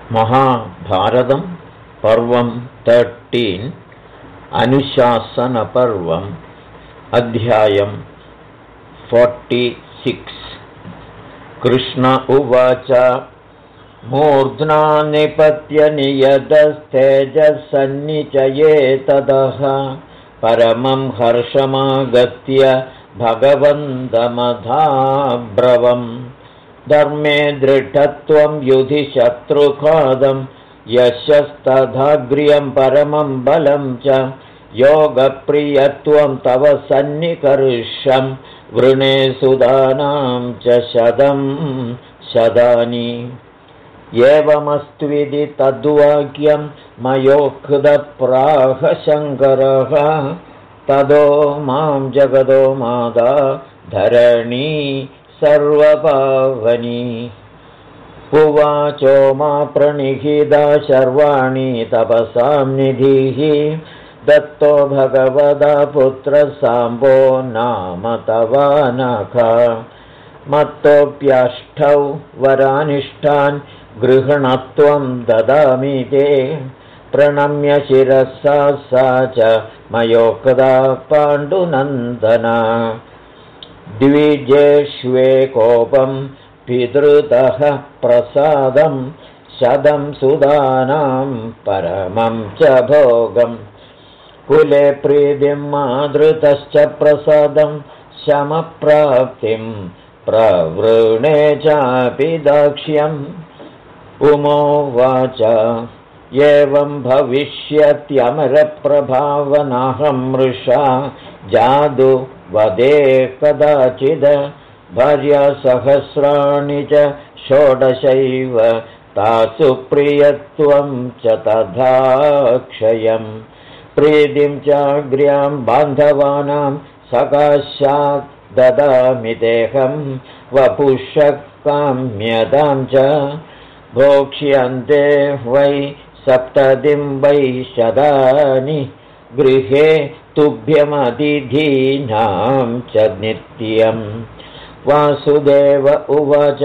महाभारतं पर्वं 13 अनुशासनपर्वम् अध्यायं 46 कृष्ण उवाच मूर्ध्ना निपत्य नियतस्तेजसन्निचये ततः परमं हर्षमागत्य भगवन्तमधाब्रवम् धर्मे दृढत्वं युधि शत्रुघातं यशस्तथाग्र्यं परमं बलं च योगप्रियत्वं तव सन्निकर्षं वृणे सुदानां च शतं शदानि एवमस्त्विति तद्वाक्यं मयोक्तप्राह शङ्करः तदो मां जगदो माता धरणी सर्वपावनी उवाचो मा प्रणिहिता सर्वाणि तपसां निधिः दत्तो भगवदा पुत्रसाम्बो नाम तवानघ मत्तोऽप्याष्टौ वरानिष्ठान् गृह्णत्वं ददामि ते प्रणम्य शिरसा सा च मयोक्ता पाण्डुनन्दना द्विजेष्वेकोपं पितृतः प्रसादं शतं सुदानां परमं च भोगम् कुले प्रीतिं मादृतश्च प्रसादं शमप्राप्तिं प्रवृणे चापि दाक्ष्यम् उमोवाच एवं भविष्यत्यमरप्रभावनाहं मृषा जादु वदे कदाचिद् भार्यासहस्राणि च षोडशैव तासु प्रियत्वं च तथा क्षयम् प्रीतिं चाग्र्यां बान्धवानां सकाशात् ददामि देहं वपुषः काम्यतां च भोक्ष्यन्ते वै सप्ततिं वै शतानि गृहे तुभ्यमतिथीनां च नित्यम् वासुदेव उवाच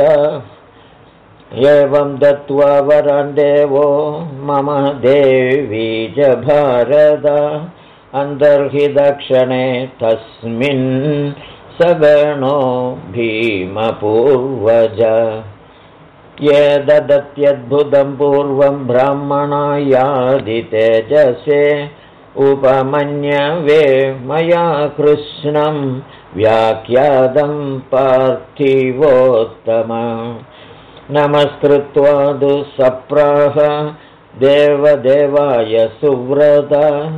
एवं दत्त्वा वरान् देवो मम देवी च भारत अन्तर्हितक्षणे तस्मिन् सगणो भीमपूर्वज ये ददत्यद्भुतं पूर्वं ब्राह्मणायादितेजसे उपमन्यवे मया कृष्णं व्याख्यातं पार्थिवोत्तम नमस्कृत्वा तु सप्राह देवदेवाय सुव्रत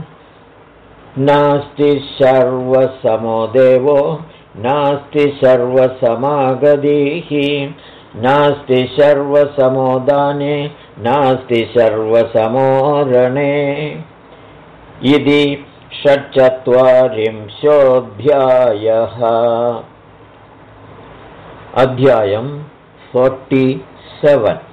नास्ति सर्वसमो देवो नास्ति सर्वसमागतिः नास्ति सर्वसमो दाने नास्ति सर्वसमो रणे इति 46 अध्यायं 47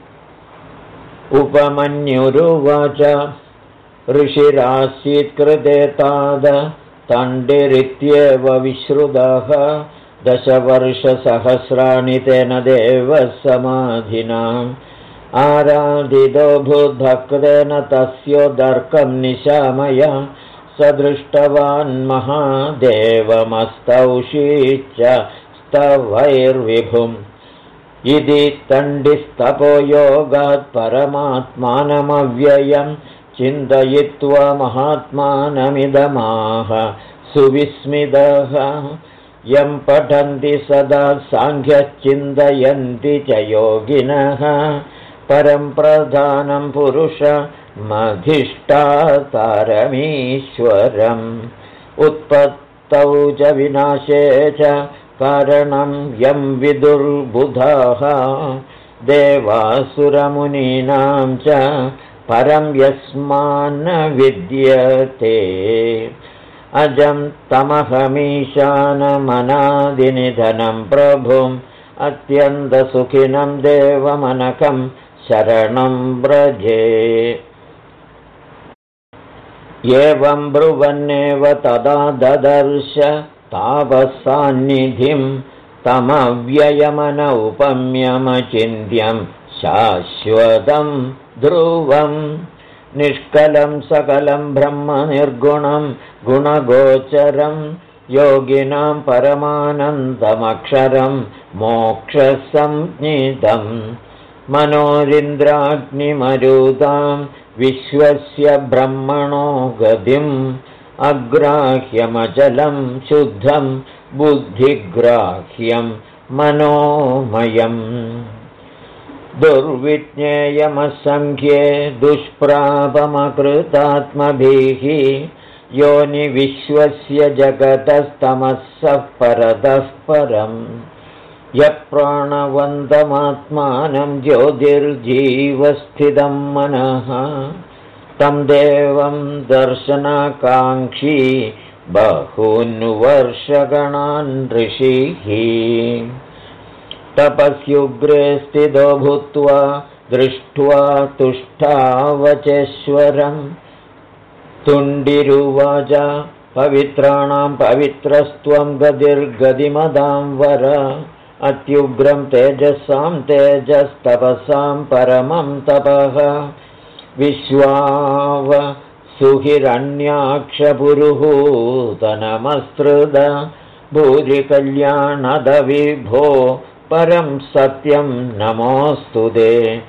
उपमन्युरुवाच ऋषिरासीत् कृते ताद तण्डिरित्येव विश्रुतः 10 वर्षसहस्राणि तेन देवः समाधिनाम् आराधितो भूद्भक्तेन तस्योदर्कं निशामय स दृष्टवान् महादेवमस्तौषीच्च स्तवैर्विभुम् इति तण्डिस्तपोयोगात् परमात्मानमव्ययं चिन्तयित्वा महात्मानमिदमाह सुविस्मितः यं पठन्ति सदा साङ्ख्यश्चिन्तयन्ति च योगिनः परं प्रधानं पुरुषमधिष्ठातारमीश्वरम् उत्पत्तौ च विनाशे च कारणं यं विदुर्बुधाः देवासुरमुनीनां च परं यस्मान्न विद्यते अजं तमहमीशानमनादिनिधनं प्रभुम् अत्यन्तसुखिनं देवमनकं शरणं व्रजे एवं ब्रुवन्नेव तदा ददर्श तापसान्निधिं तमव्ययमनौपम्यमचिन्त्यं शाश्वतं ध्रुवम् निष्कलं सकलं ब्रह्म निर्गुणं गुणगोचरं योगिनां परमानन्दमक्षरं मोक्षसंज्ञितं मनोरिन्द्राग्निमरुदां विश्वस्य ब्रह्मणो गतिम् अग्राह्यमचलं शुद्धं बुद्धिग्राह्यं मनोमयम् दुर्विज्ञेयमसङ्ख्ये दुष्प्रापमकृतात्मभिः योनिविश्वस्य जगतस्तमसः परतः परम् यः प्राणवन्तमात्मानं ज्योतिर्जीवस्थितं मनः तं देवं दर्शनाकाङ्क्षी बहून् वर्षगणान् ऋषिः तपस्युग्रे स्थितो भूत्वा दृष्ट्वा तुष्टावचेश्वरम् तुण्डिरुवाच पवित्राणां पवित्रस्त्वं गतिर्गतिमदां वर अत्युग्रं तेजसां तेजस्तपसां परमं तपः विश्वाव सुहिरण्याक्षपुरुहूतनमस्कृत भूरिकल्याणद विभो परं सत्यं नमोऽस्तु ते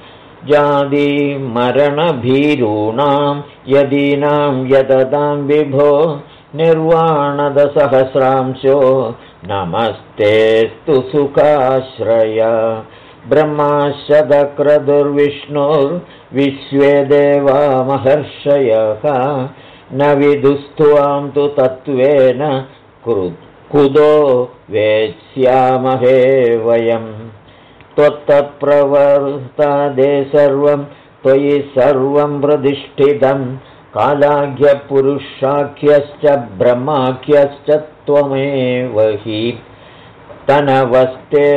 जातिमरणभीरूणां यदीनां यततां विभो निर्वाणदसहस्रांशो नमस्तेऽस्तु सुखाश्रय ब्रह्माशतक्रतुर्विष्णुर्विश्वे देवा महर्षयः न विदुस्त्वां तु तत्त्वेन कुतो वेत्स्यामहे वयम् त्वत्तप्रवर्तते सर्वं त्वयि सर्वं प्रतिष्ठितं कालाख्यपुरुषाख्यश्च ब्रह्माख्यश्च त्वमेव हि तनवस्ते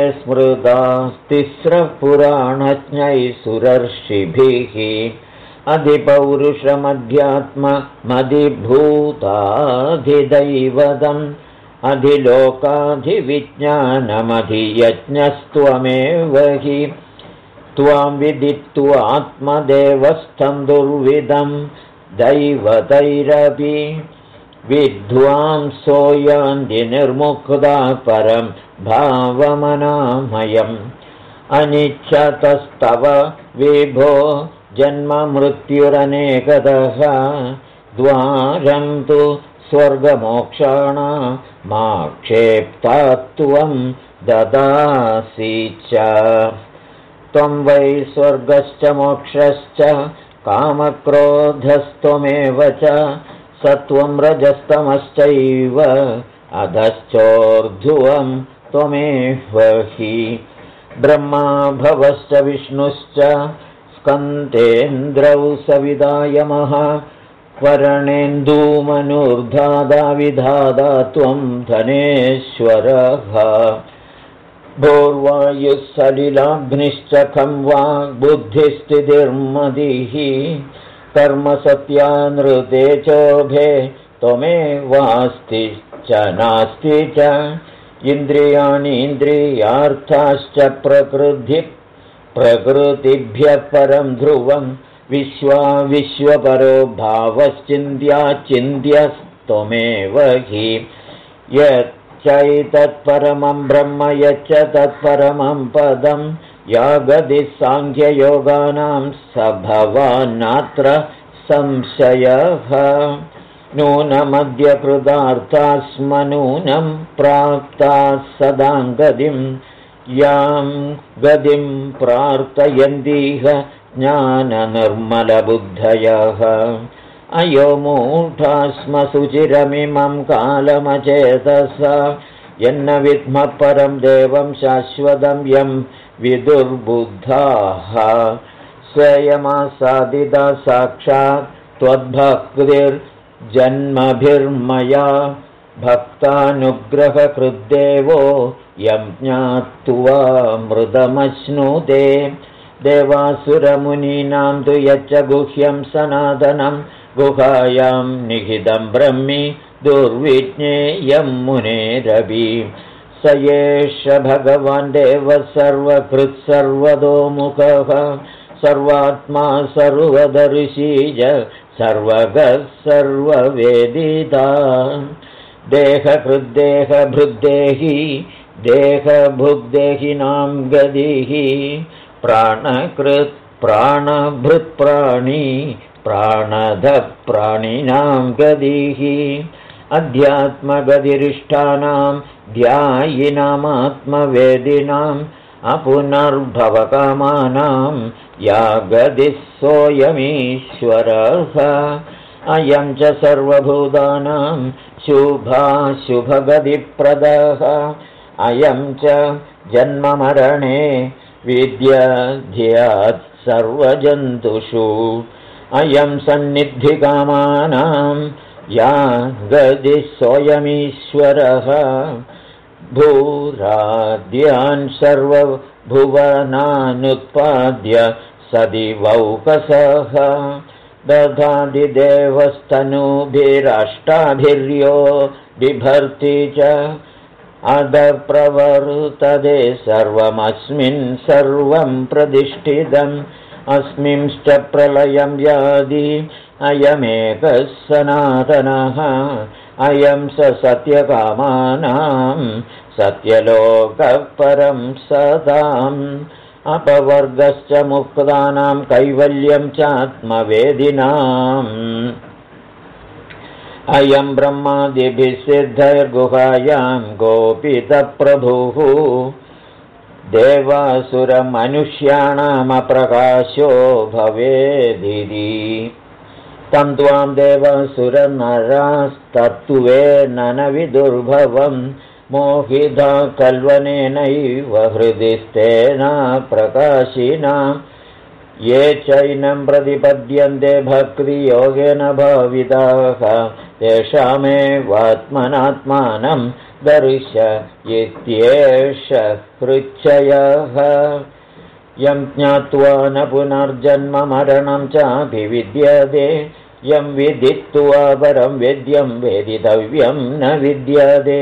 स्मृतास्तिस्रपुराणज्ञैः सुरर्षिभिः अधिपौरुषमध्यात्ममधिभूताधिदैवतम् अधिलोकाधिविज्ञानमधियज्ञस्त्वमेव हि त्वां विदित्वात्मदेवस्थं दुर्विदं दैवतैरपि विद्वांसो यान्ति निर्मुक्ता परं भावमनामयम् अनिच्छतस्तव विभो जन्ममृत्युरनेकतः द्वारं तु स्वर्गमोक्षाणामाक्षेप्तात्वं ददासि च त्वं वै स्वर्गश्च मोक्षश्च कामक्रोधस्त्वमेव च सत्वं रजस्तमश्चैव अधश्चोर्ध्वं त्वमेव हि ब्रह्मा भवश्च विष्णुश्च स्कन्देन्द्रौ सविदायमः वरणेन्दूमनुर्धादा विधादा त्वं धनेश्वरः भूर्वायुः सलिलाग्निश्च खं वाग्बुद्धिस्थितिर्मतिः कर्मसत्यानृते चोभे त्वमेवास्ति च नास्ति च इन्द्रियाणि इन्द्रियार्थाश्च प्रकृतिभ्यः परं ध्रुवं विश्वपरो भावश्चिन्त्याचिन्त्यस्त्वमेव हि यच्चैतत्परमं ब्रह्म यच्च तत्परमं पदं यागदिः साङ्ख्ययोगानां स भवान्नात्र संशयः नूनमद्य कृतार्थास्म नूनं प्राप्ताः सदां गतिं यां गतिं प्रार्थयन्तीह ज्ञाननिर्मलबुद्धयः अयो मूढास्म सुचिरमिमं कालमचेतसा यन्न विद्मः परं देवं शाश्वतं यं विदुर्बुद्धाः स्वयमासादिता साक्षात् त्वद्भक्तिर्जन्मभिर्मया भक्तानुग्रहकृद्देवो यं ज्ञात्वा मृदमश्नुते देवासुरमुनीनां तु यच्च गुह्यं सनातनं गुहायां निहितं ब्रह्मि दुर्विज्ञेयं मुनेरपि स एष भगवान् देवः सर्वकृत्सर्वतोमुखः सर्वात्मा सर्वदर्शी च सर्वगः सर्ववेदिता देहकृद्देहभृद्देहि देहभुग्देहिनां गतिः प्राणकृत् प्राणभृत्प्राणी प्राणधप्राणिनां गतिः अध्यात्मगतिरिष्टानां ध्यायिनामात्मवेदिनाम् अपुनर्भवकामानां या गतिः सोऽयमीश्वरः अयं च सर्वभूतानां शुभाशुभगतिप्रदः अयं च जन्ममरणे विद्यध्यात् सर्वजन्तुषु अयं सन्निधिकामानां या गतिः सोऽयमीश्वरः भूराद्यान् सर्वभुवनानुत्पाद्य सदिवौकसः दधादिदेवस्तनूभिराष्टाभिर्यो बिभर्ति च अदप्रवर्तते सर्वमस्मिन् सर्वं प्रतिष्ठितम् अस्मिंश्च प्रलयं यादि अयमेकः सनातनः अयं स सत्यकामानां सत्यलोकः परं सदाम् अपवर्गश्च मुक्तानां कैवल्यं चात्मवेदिनाम् अयं ब्रह्मादिभिः सिद्धैर्गुहायां गोपितप्रभुः देवासुरमनुष्याणामप्रकाशो भवेदिति तं त्वां देवासुरनरास्तत्त्वेन न विदुर्भवम् मोहिता कल्वनेनैव हृदि स्तेन प्रकाशिना ये चैनं प्रतिपद्यन्ते भक्तियोगेन भाविताः तेषामेवात्मनात्मानं दर्श इत्येष हृच्छयः यं ज्ञात्वा न पुनर्जन्म मरणं चाभिविद्यते यं विदित्वा परं वेद्यं वेदितव्यं न विद्यते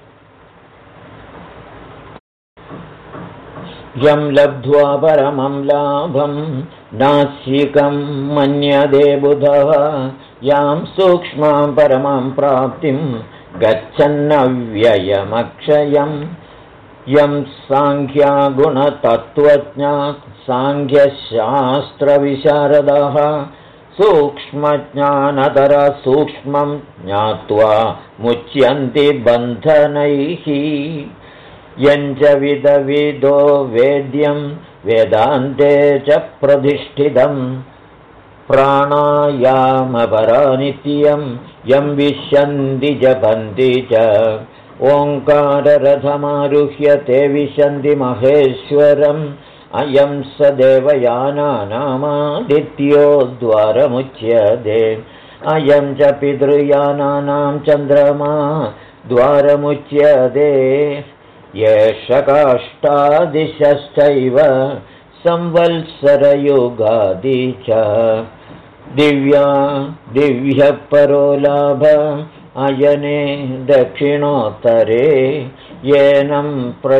यं लब्ध्वा परमं लाभं नास्तिकं मन्यते बुधः यां सूक्ष्मां परमां प्राप्तिं गच्छन्नव्ययमक्षयम् यं साङ्ख्यगुणतत्त्वज्ञाः साङ्ख्यशास्त्रविशारदः सूक्ष्मज्ञानतरसूक्ष्मं ज्ञात्वा मुच्यन्ति बन्धनैः यञ्च विदविदो वेद्यं वेदान्ते च प्रतिष्ठितम् प्राणायामपरानित्यं यं विशन्ति जपन्ति च ओङ्काररथमारुह्य ते विशन्ति महेश्वरम् अयं स देवयानानामादित्यो द्वारमुच्यते अयं च पितृयानानां चन्द्रमा द्वारमुच्यते येष काष्ठादिशश्चैव संवत्सरयुगादि च दिव्यः परो लाभ अयने दक्षिणोत्तरे येनं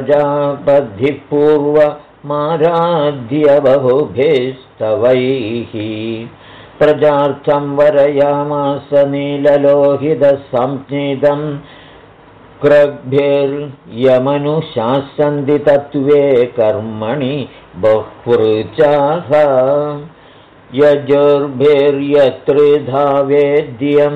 प्रजापद्धिपूर्वमाराध्य बहुभिस्तवैः प्रजार्थं वरयामास नीललोहितसंज्ञितं क्रग्भिर्यमनुशासन्ति तत्त्वे कर्मणि बहुवृचाः यजुर्भिर्यत्रिधा वेद्यं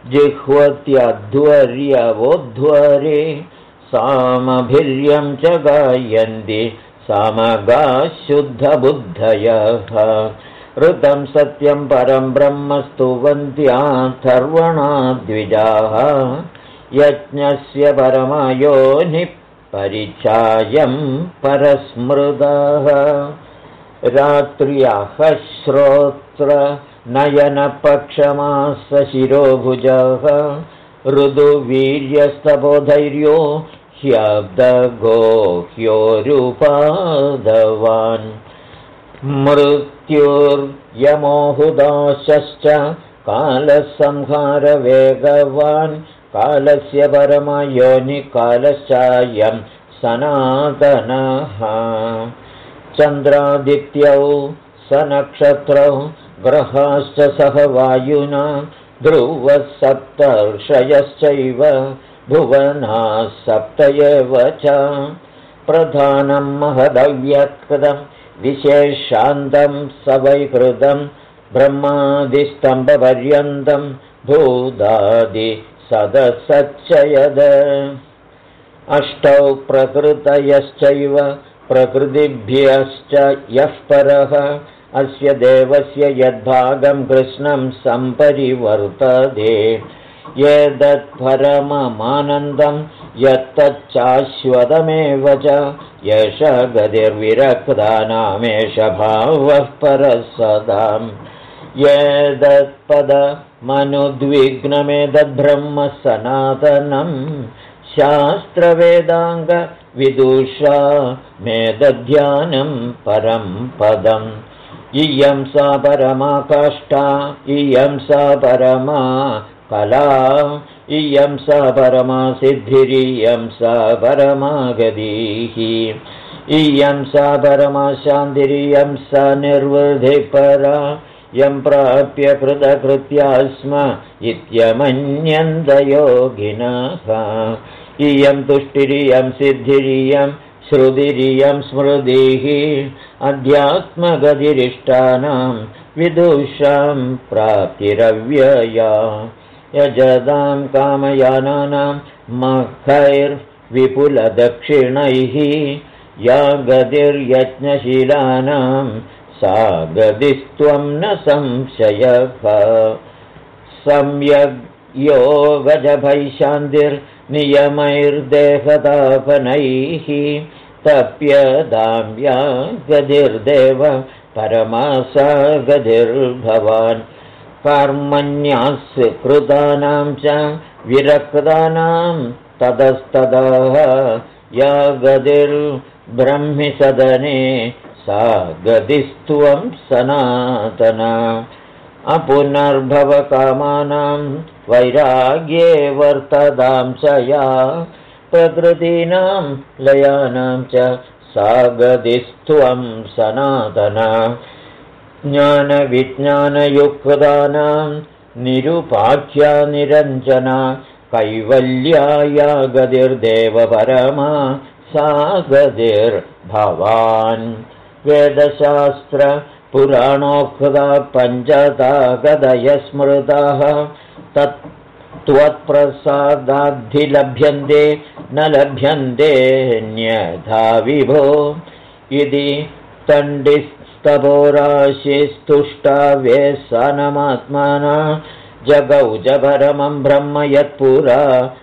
जिह्वत्यध्वर्यवोध्वरे सामभिर्यं च गायन्ति सामगाः शुद्धबुद्धयः ऋतं सत्यं परं ब्रह्म स्तुवन्त्याथर्वणा द्विजाः यज्ञस्य परमयोनिः परिचायं परस्मृतः रात्र्याः श्रोत्र नयनपक्षमास शिरोभुजः ऋदुवीर्यस्तपोधैर्यो ह्यब्दगोह्योरुपादवान् मृत्युर्यमोहुदाशश्च कालसंहारवेगवान् कालस्य परमयोनिकालश्चायं सनातनः चन्द्रादित्यौ सनक्षत्रौ ग्रहाश्च सह वायुना ध्रुवः सप्तर्षयश्चैव भुवनाः सप्त एव च प्रधानं महदव्यक्तं विशेषान्तं सवैकृतं ब्रह्मादिस्तम्भपर्यन्तं भूतादिसदसच्चयद अष्टौ प्रकृतयश्चैव प्रकृतिभ्यश्च यः परः अस्य देवस्य यद्भागं कृष्णं सम्परिवर्तते एतत्परममानन्दं यत्तच्चाश्वतमेव च एष गतिर्विरक्तानामेष भावः परः सदाम् एतत्पदमनुद्विग्नमेतद्ब्रह्म सनातनं शास्त्रवेदाङ्गविदुषा मेतद्ध्यानं परं पदम् इयं सा परमा काष्ठा इयं सा परमा कला इयं सा परमा सिद्धिरियं सा परमा गतिः इयं सा परमा शान्तिरियं सा निर्वृतिपरा यं प्राप्य कृतकृत्या स्म इत्यमन्यन्तयोगिनः इयं तुष्टिरियं सिद्धिरियं श्रुतिरियं स्मृतिः अध्यात्मगतिरिष्टानां विदुषां प्राप्तिरव्यया यजतां कामयानानां मखैर्विपुलदक्षिणैः या गतिर्यज्ञशीलानां सा गतिस्त्वं न संशयः सम्यग् योगजभैशान्तिर्नियमैर्देहतापनैः तप्यदां या गतिर्देव परमा सा गतिर्भवान् कर्मण्यास्य कृतानां च विरक्तानां ततस्ततः या गतिर्ब्रह्मि सदने सा गतिस्त्वं सनातना अपुनर्भवकामानां वैराग्ये वर्ततां च या प्रकृतीनां लयानां च सा गतिस्त्वं सनातना ज्ञानविज्ञानयुक्तानां निरुपाख्या निरञ्जना कैवल्याया गतिर्देव परमा सा गतिर्भवान् वेदशास्त्र पुराणोक्ता पञ्चता गदय स्मृताः त्वत्प्रसादाद्धिलभ्यन्ते न लभ्यन्तेऽन्यथा विभो इति तण्डिस्तपोराशिस्तुष्टा वेसनमात्मना जगौ च परमं ब्रह्म यत्पुरा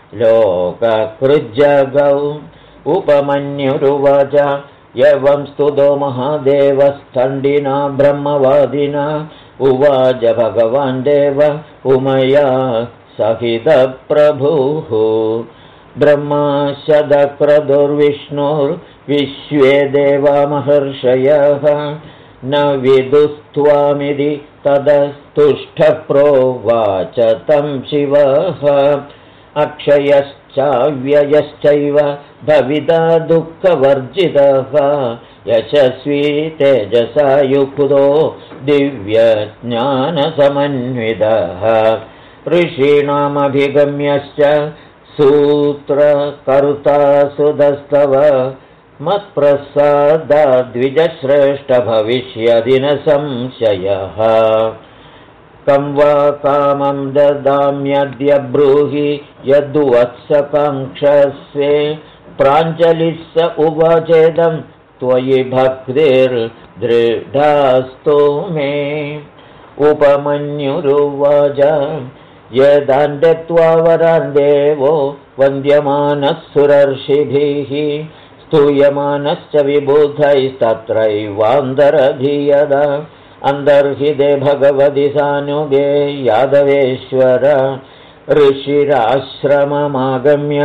लोककृज्जगौ उपमन्युरुवाच एवं स्तुतो महादेवस्तण्डिना ब्रह्मवादिना उवाच भगवान् देव उमया सहितप्रभुः ब्रह्मा शतक्रतुर्विष्णुर्विश्वे देवा महर्षयः न विदुस्त्वामिति तदस्तुष्टप्रोवाच तं शिवः अक्षयश्चाव्ययश्चैव भविता दुःखवर्जितः यशस्वी तेजसा युक्तो दिव्यज्ञानसमन्वितः ऋषीणामभिगम्यश्च सूत्रकर्ता सुदस्तव मत्प्रसादाद्विजश्रेष्ठ भविष्यति न संशयः कं वा कामं ददाम्यद्य ब्रूहि यद्वत्सकाङ्क्षसे प्राञ्जलिः स उवाचेदं त्वयि भक्तिर्दृढास्तु मे उपमन्युरुवाच यदान् दत्त्वा वरान् देवो वन्द्यमानः सुरर्षिभिः स्तूयमानश्च विबुधैस्तत्रैवान्तरधीयदा अन्तर्हिते भगवति सानुगे यादवेश्वर ऋषिराश्रममागम्य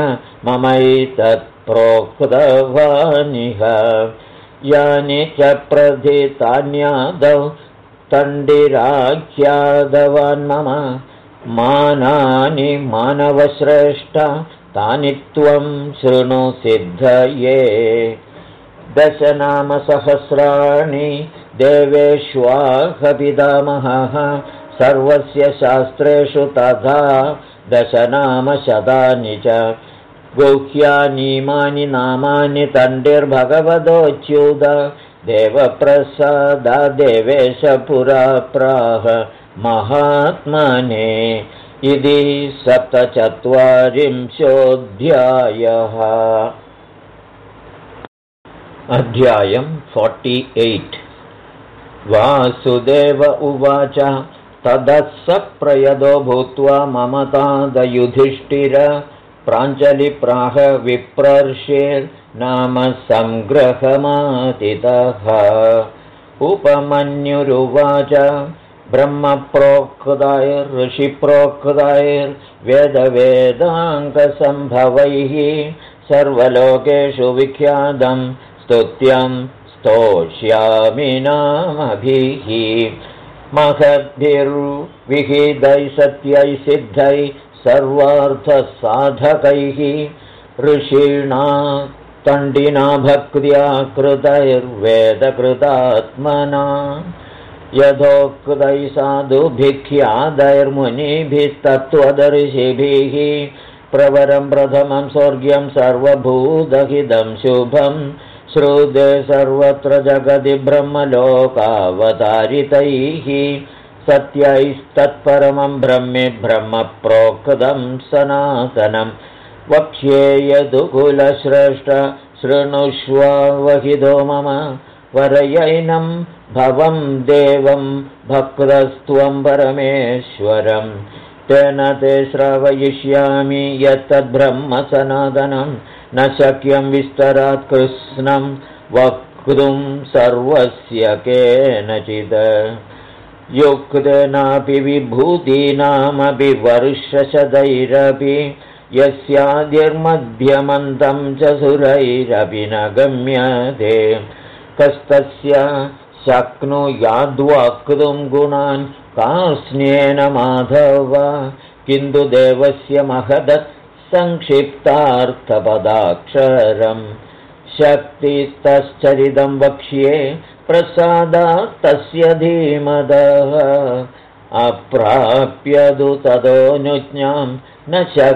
ममैतत्प्रोक्तवानिह यानि च प्रथितान्यादौ तण्डिराख्यादवान् मम मानानि मानवश्रेष्ठ तानि त्वं शृणु सिद्धये। दशनामसहस्राणि देवेष्वाहपितामहः सर्वस्य शास्त्रेषु तथा दशनामशतानि च। गुह्यानीमानि नामानि तण्डिर्भगवदोच्युत देवप्रसादादेवेश पुरा प्राह महात्मने। इति 47. अध्यायं 48। वासुदेव उवाच ततः स प्रयदो भूत्वा ममतादयुधिष्ठिर प्राञ्जलिप्राह विप्रर्षेर्नाम संग्रहमातितः। उपमन्युरुवाच ब्रह्मप्रोक्तैर्ऋषिप्रोक्तैर्वेदवेदाङ्गसम्भवैः सर्वलोकेषु विख्यातं स्तुत्यं स्तोष्यामि नामभिः। महद्भिर्विहितैः सत्यैः सिद्धैः सर्वार्थसाधकैः ऋषिणा तण्डिना भक्त्या कृतैर्वेदकृतात्मना यथोक्तैः साधुभिख्यातैर्मुनिभिस्तत्त्वदर्शिभिः प्रवरं प्रथमं स्वर्ग्यं सर्वभूतहितं शुभं श्रुते सर्वत्र जगति ब्रह्मलोकावतारितैः सत्यैस्तत्परमं ब्रह्मे ब्रह्मप्रोक्तं सनातनं वक्ष्ये यदुकुलश्रेष्ठ शृणुष्वावहितो मम वरयैनं भवं देवं भक्तस्त्वं परमेश्वरं तेन ते श्रावयिष्यामि यत्तद्ब्रह्म सनातनं न शक्यं विस्तरात् कृत्स्नं वक्तुं सर्वस्य केनचित् युक्तेनापि विभूतीनामपि वर्षशतैरपि यस्यादिर्मध्यमन्तं च सुरैरपि न गम्यते कस्तस्य शक्नुयाद्वक्तुं गुणान् कार्ष्ण्येन माधव किन्तु देवस्य महदः संक्षिप्तार्थपदाक्षरम् शक्तितश्चरितं वक्ष्ये प्रसादात् तस्य धीमदः अप्राप्यदु तदोऽनुज्ञां न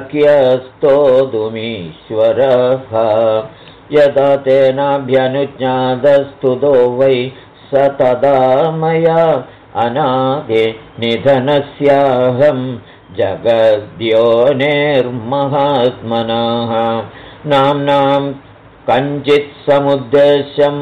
शक्यस्तोतुमीश्वरः यदा तेनाभ्यनुज्ञातस्तुतो वै स तदा मया अनादि निधनस्याहं जगद्योनिर्महात्मनः नाम्नां कञ्चित् समुद्देश्यं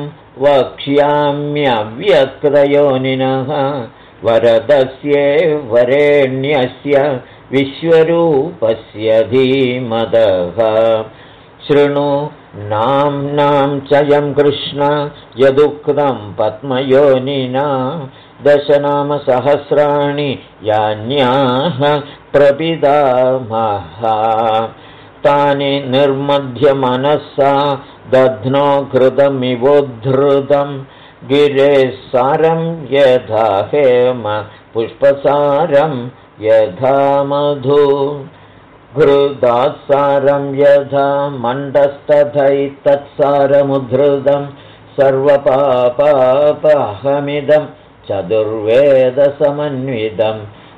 वक्ष्याम्यव्यक्तयोनिनः वरदस्य वरेण्यस्य विश्वरूपस्य धीमदः शृणु नाम्नां चयं कृष्ण यदुक्तं पद्मयोनिना दशनामसहस्राणि यान्याः प्रपितामहः तानि निर्मध्य मनसा दध्नो घृतमिवोद्धृतं गिरेः सारं यथा हेम पुष्पसारं यथा मधु घृतात्सारं यथा मण्डस्तथैतत्सारमुद्धृतं सर्वपापापहमिदं चतुर्वेदसमन्वितं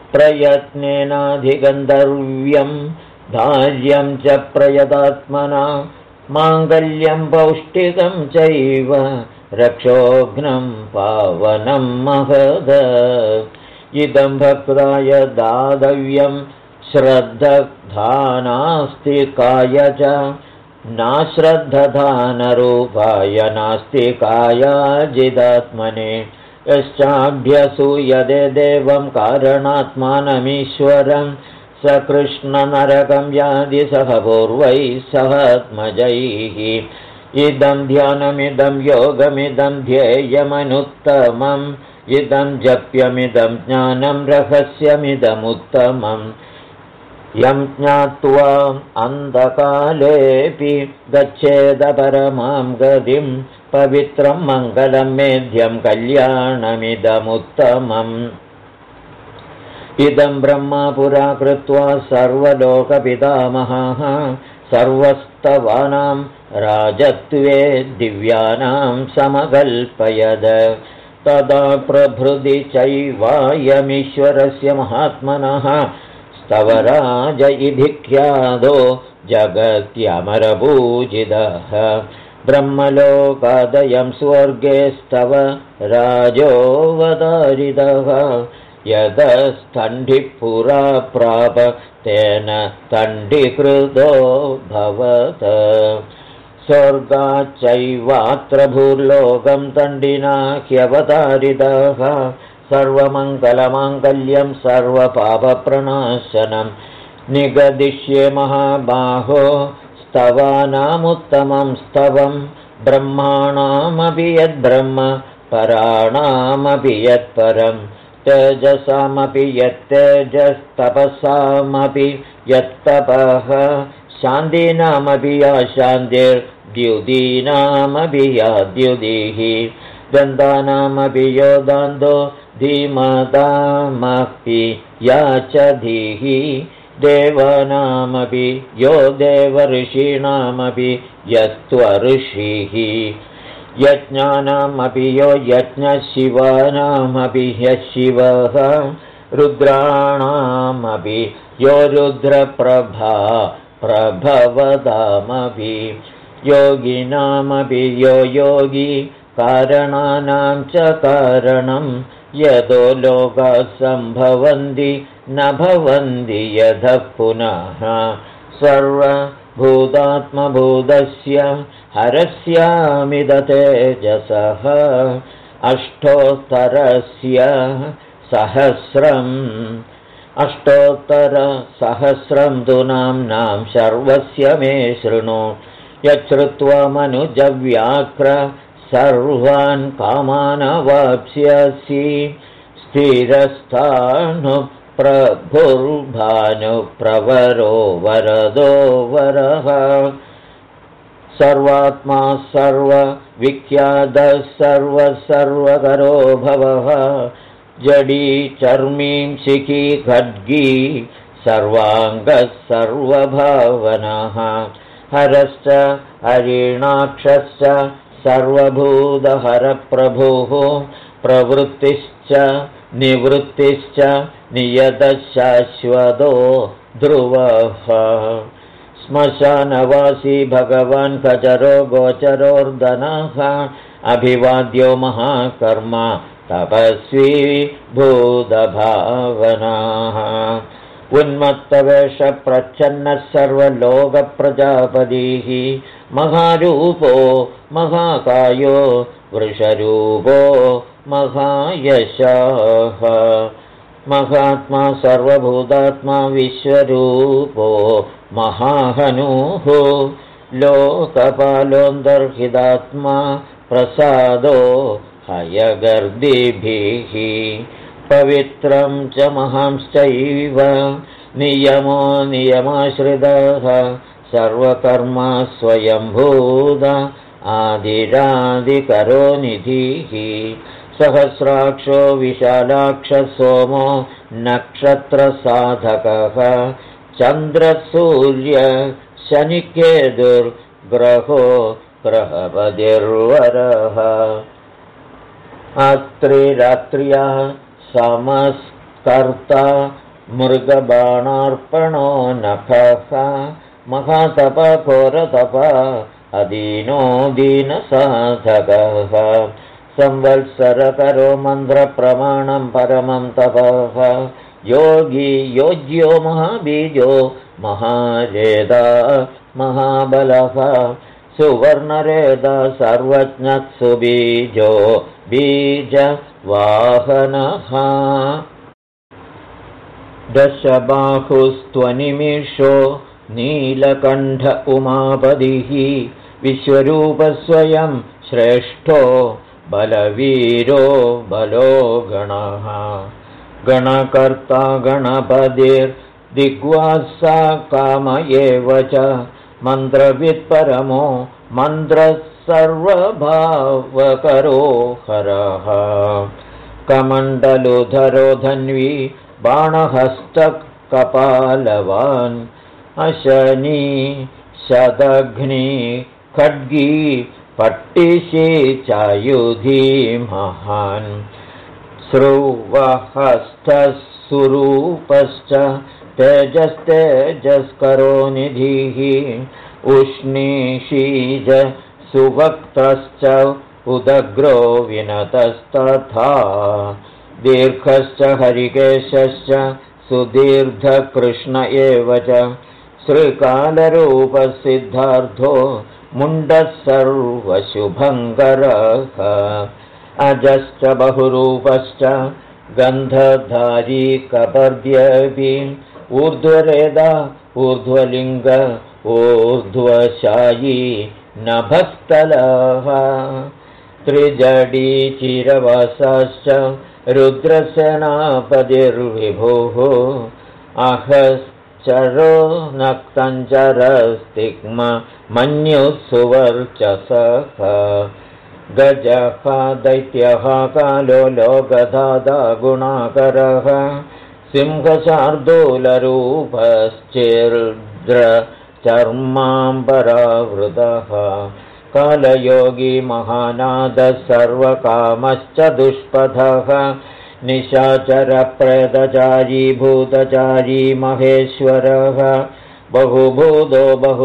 प्रयत्नेनाधिगन्तव्यं धार्यं च प्रयतात्मना माङ्गल्यं पौष्टिकं चैव रक्षोघ्नं पावनं महद इदं भक्ताय दातव्यं श्रद्धधानास्तिकाय च नाश्रद्धधानरूपाय नास्तिकायाजिदात्मने यश्चाभ्यसूयते देवं कारणात्मानमीश्वरं स कृष्णनरकं याति सह पूर्वैः सहात्मजैः इदं ध्यानमिदं योगमिदं ध्येयमनुत्तमम् इदं जप्यमिदं ज्ञानं रहस्यमिदमुत्तमम् यं ज्ञात्वा अन्धकालेऽपि गच्छेद परमां गतिं पवित्रं मङ्गलं मेध्यं कल्याणमिदमुत्तमम् इदं ब्रह्मा पुरा कृत्वा सर्वलोकपितामहः सर्वस्तवानां राजत्वे दिव्यानां समकल्पयद तदा प्रभृति चैवायमीश्वरस्य महात्मनः स्तवराज इति ख्यातो जगत्यमरपूजितः ब्रह्मलोकादयं स्वर्गे स्तव राजोऽवतारितः यदस्तण्डिः पुरा प्राप तेन तण्डीकृतो भवत स्वर्गाच्चैवात्र भूर्लोकं तण्डिना ह्यवतारितः सर्वमङ्गलमाङ्गल्यं सर्वपापप्रणाशनं निगदिष्ये महाबाहो स्तवानामुत्तमं स्तवं ब्रह्माणामपि यद्ब्रह्म पराणामपि यत्परं तेजसामपि यत्तेजस्तपसामपि यत्तपः शान्तीनामपि या शान्तिर्द्युतीनामपि या द्युतिः दन्तानामपि यो दान्तो धीमतामपि या च धीः देवानामपि यो देवर्षीणामपि यस्त्वर्षिः यज्ञानामपि यो यज्ञशिवानामपि ह्यशिवः रुद्राणामपि यो रुद्रप्रभा प्रभवतामपि योगिनामपि यो योगी कारणानां च कारणं यतो लोकाः सम्भवन्ति न भवन्ति यतः पुनः सर्वभूतात्मभूतस्य हरस्यामिदतेजसः अष्टोत्तरसहस्रं तु नाम्नां सर्वस्य मे शृणु यच्छ्रुत्वा मनुजव्याघ्र सर्वान् कामानवाप्स्यसि स्थिरस्थाणुप्रभुर्भानुप्रवरो वरदो वरः सर्वात्मा सर्वविख्यातः सर्वकरो भवः जडी चर्मीं शिखी खड्गी सर्वाङ्गः सर्वभावनः हरश्च हरिणाक्षश्च सर्वभूतहरप्रभुः प्रवृत्तिश्च निवृत्तिश्च नियतः शाश्वतो ध्रुवः श्मशानवासी भगवान् खचरो गोचरोर्दनः अभिवाद्यो महाकर्मा तपस्वी भूतभावनाः उन्मत्तवेषप्रच्छन्नः सर्वलोकप्रजापतिः महारूपो महाकायो वृषरूपो महायशः महात्मा सर्वभूतात्मा विश्वरूपो महाहनुः लोकपालोऽन्तर्हितात्मा प्रसादो हयगर्दिभिः पवित्रं च महांश्चैव नियमो नियमाश्रितः सर्वकर्मा स्वयंभूत आदिरादिकरो निधिः सहस्राक्षो विशालाक्षः सोमो नक्षत्रसाधकः चन्द्रसूर्य शनिकेतुर्ग्रहो ग्रहपतिर्वरः अत्रिरात्र्यः समस्कर्ता मृगबाणार्पणो नखः महातप घोरतप अदीनो दीनसाधकः संवत्सरकरो मन्त्रप्रमाणं परमं तपः योगी योज्यो महाबीजो महारेदा महाबलः सुवर्णरेदा सर्वज्ञः सुबीजो बीजवाहनः दशबाहुस्त्वनिमिषो नीलकण्ठ उमापतिः विश्वरूपस्वयं श्रेष्ठो बलवीरो बलो गणः गणकर्ता गणपतिर्दिग्वासा काम एव च मन्त्रवित्परमो मन्त्रः सर्वभावकरो हरः कमण्डलुधरो धन्वी बाणहस्तकपालवान् अशनी शतघ्नी खड्गी पट्टिशी चायुधी महान् श्रुवहस्तः सुरूपश्च तेजस्तेजस्करो निधिः उष्णीषीज सुवक्तश्च उदग्रो विनतस्तथा दीर्घश्च हरिकेशश्च सुदीर्घकृष्ण एव च श्रीकालरूपसिद्धार्थो मुण्डः सर्वशुभङ्करः अजश्च बहुरूपश्च गन्धधारी कपर्द्यपि ऊर्ध्वरेदा ऊर्ध्वलिङ्ग ऊर्ध्वशायी नभस्थलः त्रिजडी चिरवासाश्च रुद्रसेनापतिर्विभुः अहश्चरो नक्तञ्चरस्तिग्म मन्युः सुवर्चसः गजः दैत्यः कालो लोकधाता गुणाकरः सिंहशार्दूलरूपश्चिर्द्रचर्माम्बरावृतः कालयोगी महानादः सर्वकामश्च दुष्पथः निशाचरप्रेतचारी भूतचारी महेश्वरः बहुभूतो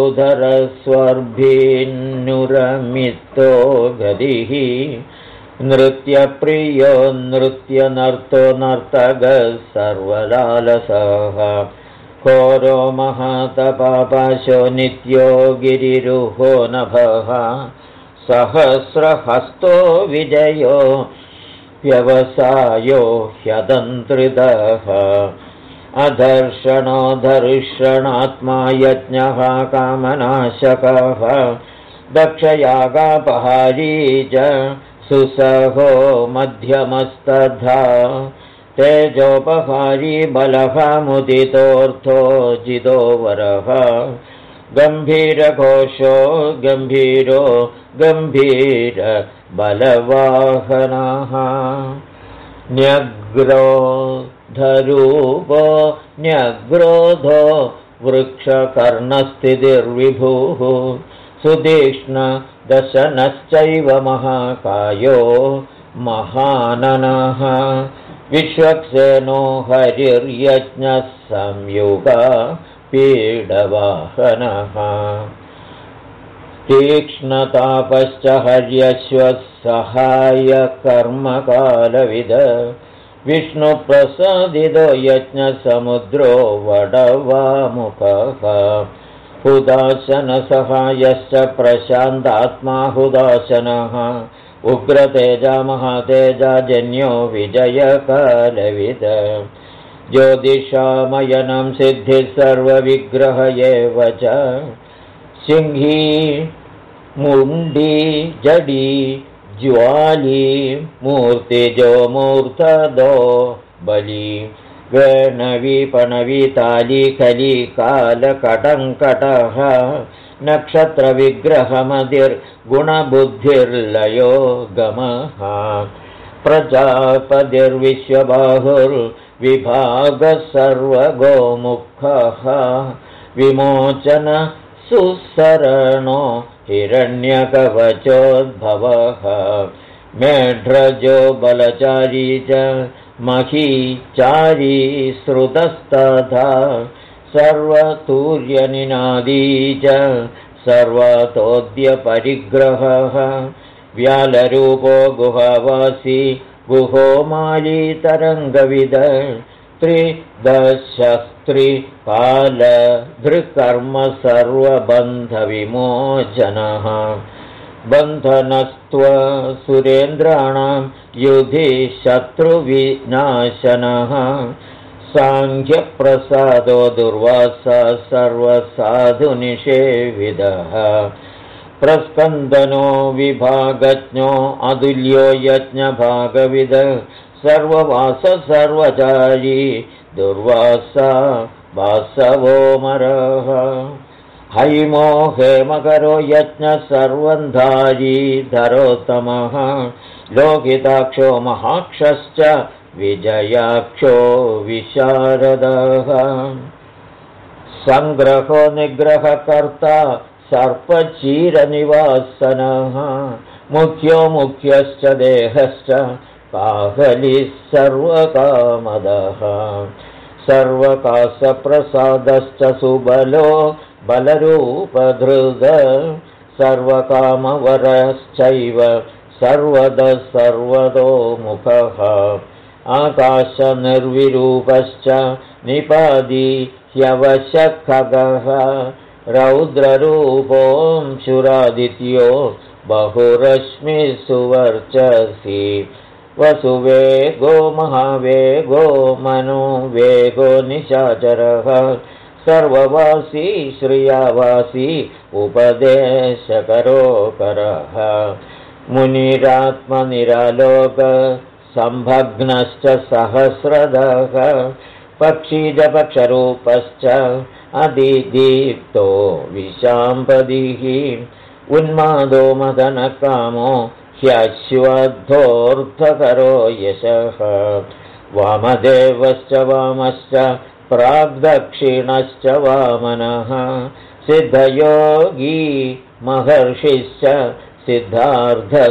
बहुधरस्वर्भिन्नुरमितो गतिः नृत्यप्रियो नृत्यनर्तो नर्तकः सर्वलालसः घोरो महतपापाशो नित्यो गिरिरुहो नभः सहस्रहस्तो विजयो व्यवसायो ह्यदन्त्रितः अधर्षणो धर्षणात्मा यज्ञः कामनाशकः दक्षयागापहारी च सुसहो मध्यमस्तथा तेजोपहारी बलः मुदितोऽर्थो जितोवरः गम्भीरघोषो गम्भीरो गम्भीरबलवाहनः न्यग्रोधरूपो न्यग्रोधो वृक्षकर्णस्थितिर्विभुः सुतीक्ष्णदशनश्चैव महाकायो महाननः विश्वक्सेनो हरिर्यज्ञः संयुगा पीडवाहनः तीक्ष्णतापश्च हर्यश्वः सहायकर्मकालविद विष्णुप्रसादितो यज्ञसमुद्रो वडवामुखः हुदाशनसहायश्च प्रशान्तात्मा हुदाशनः उग्रतेजा महातेजाजन्यो विजयकालविद ज्योतिषामयनं सिद्धिः सर्वविग्रह एव च सिंही मुण्डी जडी ज्वाली मूर्तिजो मूर्तदो बली वेणवी पणवी ताली कली कालकटङ्कटः नक्षत्रविग्रहमतिर्गुणबुद्धिर्लयो गमः प्रजापतिर्विश्वबाहुर्विभागः सर्वगोमुखः विमोचन सुसरणो हिरण्यकवचोद्भवः मेढ्रजो बलचारी च महीचारी श्रुतस्तथा सर्वतूर्यनिनादी च सर्वतोद्यपरिग्रहः व्यालरूपो गुहावासी गुहो मालीतरङ्गविद त्रिदशस्त्रिकालधृकर्म सर्वबन्धविमोचनः बन्धनस्त्व सुरेन्द्राणां युधि शत्रुविनाशनः साङ्ख्यप्रसादो दुर्वासा सर्वसाधुनिषेविदः प्रस्कन्दनो विभागज्ञो अतुल्यो यज्ञभागविद सर्ववास सर्वचारी दुर्वासा वासवोमरः हैमो हेमकरो यज्ञ सर्वन्धारी धरोत्तमः लोकिताक्षो महाक्षश्च विजयाक्षो विशारदः सङ्ग्रहो निग्रहकर्ता सर्पचीरनिवासनः मुख्यो मुख्यश्च देहश्च काहलिः सर्वकामदः सर्वकाशप्रसादश्च सुबलो बलरूपधृग सर्वकामवरश्चैव सर्वदः सर्वतोमुखः आकाशनिर्विरूपश्च निपादी ह्यवशखगः रौद्ररूपोऽंशुरादित्यो बहुरश्मिसुवर्चसि वसुवेगो महावेगो मनोवेगो निशाचरः सर्ववासी श्रियावासी उपदेशकरोकरः मुनिरात्मनिरालोक सम्भग्नश्च सहस्रदः पक्षीजपक्षरूपश्च अदिदीप्तो विशाम्पदिः उन्मादो मदनकामो ह्यश्वद्धोऽर्थकरो यशः वामदेवश्च वामश्च प्राग्दक्षिणश्च वामनः सिद्धयोगी महर्षिश्च सिद्धार्थः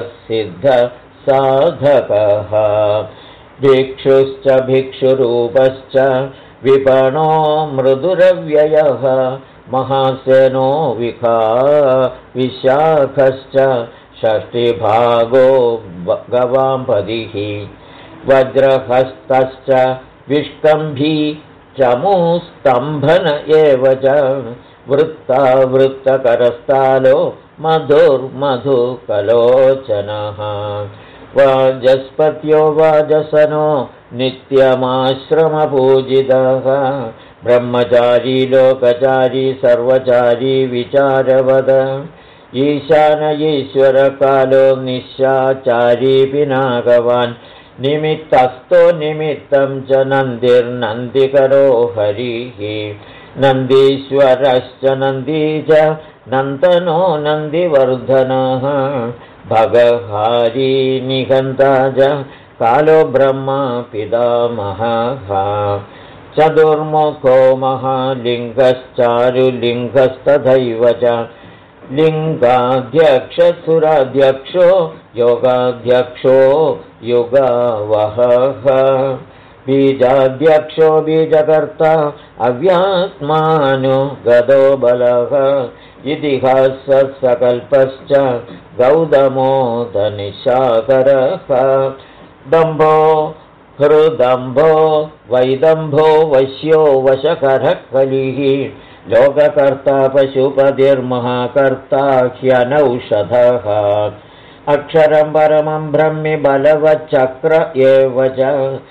सिद्धसाधकः भिक्षुश्च भिक्षुरूपश्च विपणो मृदुरव्ययः महासेनो विशाखश्च षष्टिभागो गवाम्पदिः वज्रहस्तश्च विष्कम्भी चमूस्तम्भन एव च वृत्तावृत्तकरस्थालो मधुर्मधुकलोचनः वाजस्पत्यो वाजसनो नित्यमाश्रमपूजितः ब्रह्मचारी लोकचारी सर्वचारी विचारवद ईशान ईश्वरकालो निशाचारी पिनाकवान् निमित्तस्थो निमित्तं च नन्दिर्नन्दिकरो हरिः नन्दीश्वरश्च नन्दी च नन्दनो नन्दिवर्धनः भगहारी निघन्ता च कालो ब्रह्मा पितामहः चतुर्मुखो महालिङ्गश्चारुलिङ्गस्तथैव च लिङ्गाध्यक्षसुराध्यक्षो योगाध्यक्षो युगावहः बीजाध्यक्षो बीजकर्ता अव्यात्मानुगतो बलः इतिहाससकल्पश्च गौतमोदनिशाकरः दम्भो हृदम्भो वैदम्भो वश्यो वशकरः कलिः लोककर्ता पशुपतिर्महाकर्ता ह्यनौषधः अक्षरं परमं ब्रह्मि बलवच्चक्र एव च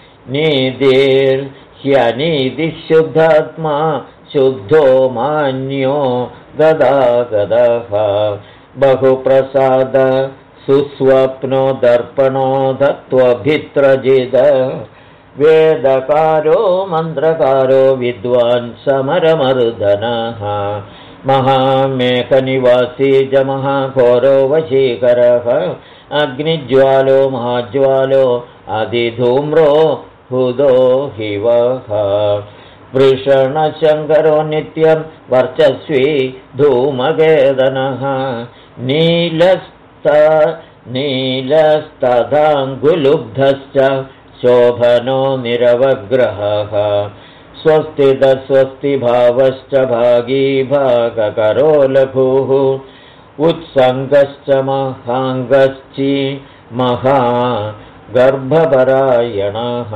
नीतिर्ह्यनीतिः शुद्धात्मा शुद्धो मान्यो गदागदः बहुप्रसाद सुस्वप्नो दर्पणो दत्त्वभित्रजिद वेदकारो मन्त्रकारो विद्वान् समरमर्दनः महामेघनिवासी च महाघोरो वशीकरः अग्निज्वालो महाज्वालो अधिधूम्रो हुदो हिवः वृषणशङ्करो नित्यं वर्चस्वी धूमकेतनः नीलस्तदाङ्गुलुब्धश्च शोभनो निरवग्रहः स्वस्तिभावश्च भागी भागकरो लघुः उत्सङ्गश्च महाङ्गश्चि महागर्भपरायणः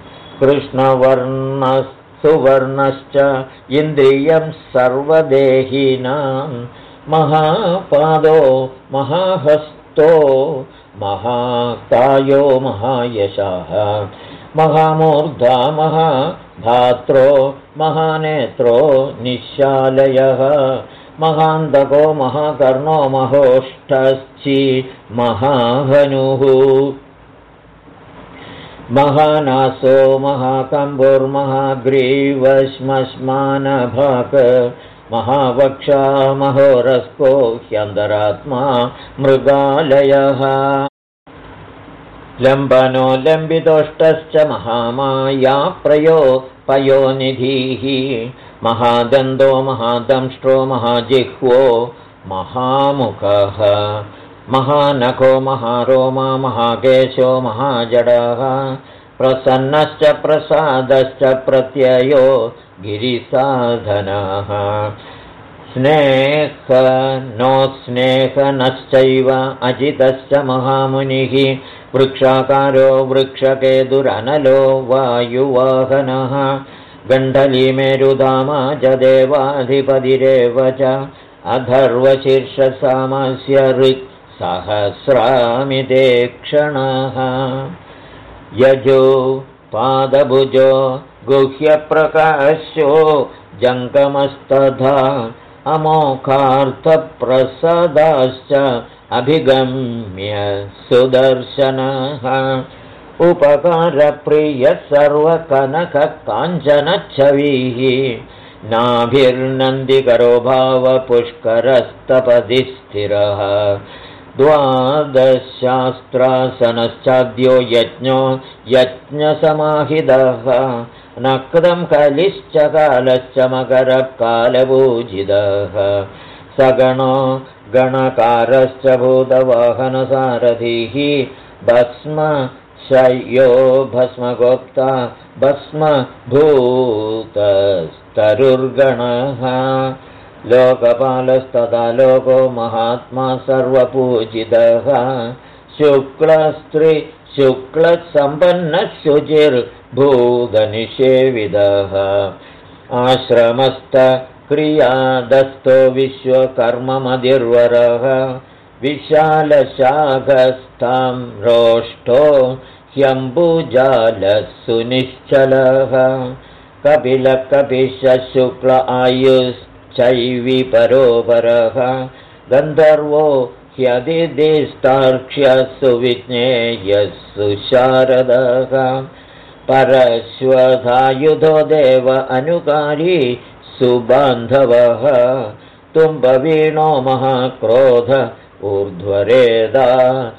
कृष्णवर्णसुवर्णश्च इन्द्रियं सर्वदेहिनां महापादो महाहस्तो महाकायो महायशः महामूर्धा महाधात्रो महानेत्रो निश्शालयः महान्तको महाकर्णो महोष्ठश्चि महाहनुः महानासो महाकम्बुर्महाग्रीवश्मश्मानभाक महावक्षा महोरस्को ह्यन्तरात्मा मृगालयः लम्बनो लम्बितोष्टश्च महामायाप्रयो पयोनिधिः महादन्तो महादंष्ट्रो महाजिह्वो महामुखः महानखो महारोमा महाकेशो महाजडः प्रसन्नश्च प्रसादश्च प्रत्ययो गिरिसाधनः स्नेहनो स्नेहनश्चैव अजितश्च महामुनिः वृक्षाकारो वृक्षकेतुरनलो वायुवाहनः गण्डलीमेरुधामा च देवाधिपतिरेव च अथर्वशीर्षसामस्य ऋक्सहस्रामिते क्षणः यजो पादभुजो गुह्यप्रकाशो जङ्गमस्तथा अमोघार्थप्रसादाश्च अभिगम्य सुदर्शनः उपकारप्रियः सर्वकनककाञ्चनच्छविः नाभिर्नन्दिकरो भावपुष्करस्तपदि स्थिरः द्वादशशास्त्रासनश्चाद्यो यज्ञो यज्ञसमाहितः नक्तं कलिश्च कालश्च मकरः कालपूजितः सगणो गणकारश्च भूतवाहनसारथिः भस्मशय्यो भस्मगोप्ता भस्मभूतस्तरुर्गणः लोकपालस्तदा लोको महात्मा सर्वपूजितः शुक्लसम्पन्नः शुचिर्भूतनिषेविदः आश्रमस्थक्रियादस्थो विश्वकर्ममधिर्वरः विशालशाखस्तां रोष्टो ह्यम्बुजालः सुनिश्चलः कपिलकपिशः शुक्ल आयुश्चैवि परोपरः गन्धर्वो ह्यदिदिस्तार्क्ष्यः सुविज्ञेयः सुशारदः परश्वधायुधो देव अनुकारी सुबान्धवः तुम्बवीणो महाक्रोध ऊर्ध्वरेदा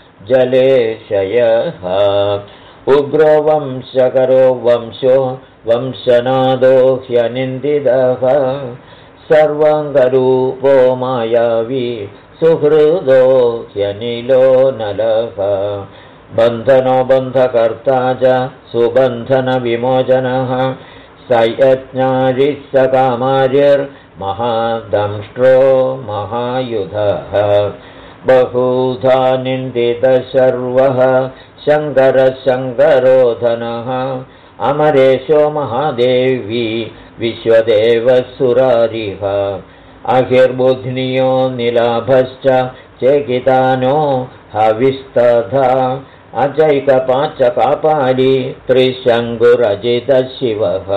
जलेशयः उग्रो वंशकरो वंशो वंशनादो ह्यनिन्दितः सर्वाङ्गरूपो मायावी सुहृदो ह्यनिलो नलः बन्धनो बन्धकर्ता च सुबन्धनविमोचनः स यज्ञारिः स कामार्यर्महादंष्ट्रो महायुधः बहुधा निन्दितशर्वः शङ्करः शङ्करोधनः अमरेशो महादेवी विश्वदेवसुरारिः अहिर्बुध्नियो निलाभश्च चेकितानो हविस्तथा अजैकपाचकापाली त्रिशङ्कुरजितशिवः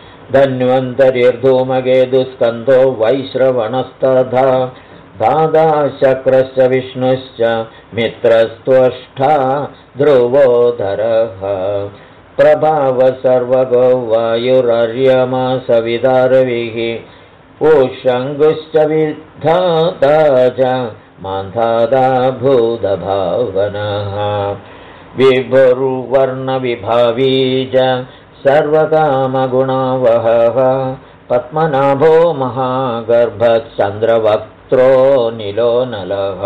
धन्वन्तरिर्धूमकेतुस्कन्धो वैश्रवणस्तथा दादा शक्रश्च विष्णुश्च मित्रस्त्वष्टा ध्रुवोधरः प्रभाव सर्वगो वायुरर्यमा सवितारविः ऊषङ्गुश्च विधाता च मान्धाता भूतभावनः विभुर्वर्णविभावी च सर्वकामगुणावहः पद्मनाभो महागर्भचन्द्रवक्त्रो नीलो नलः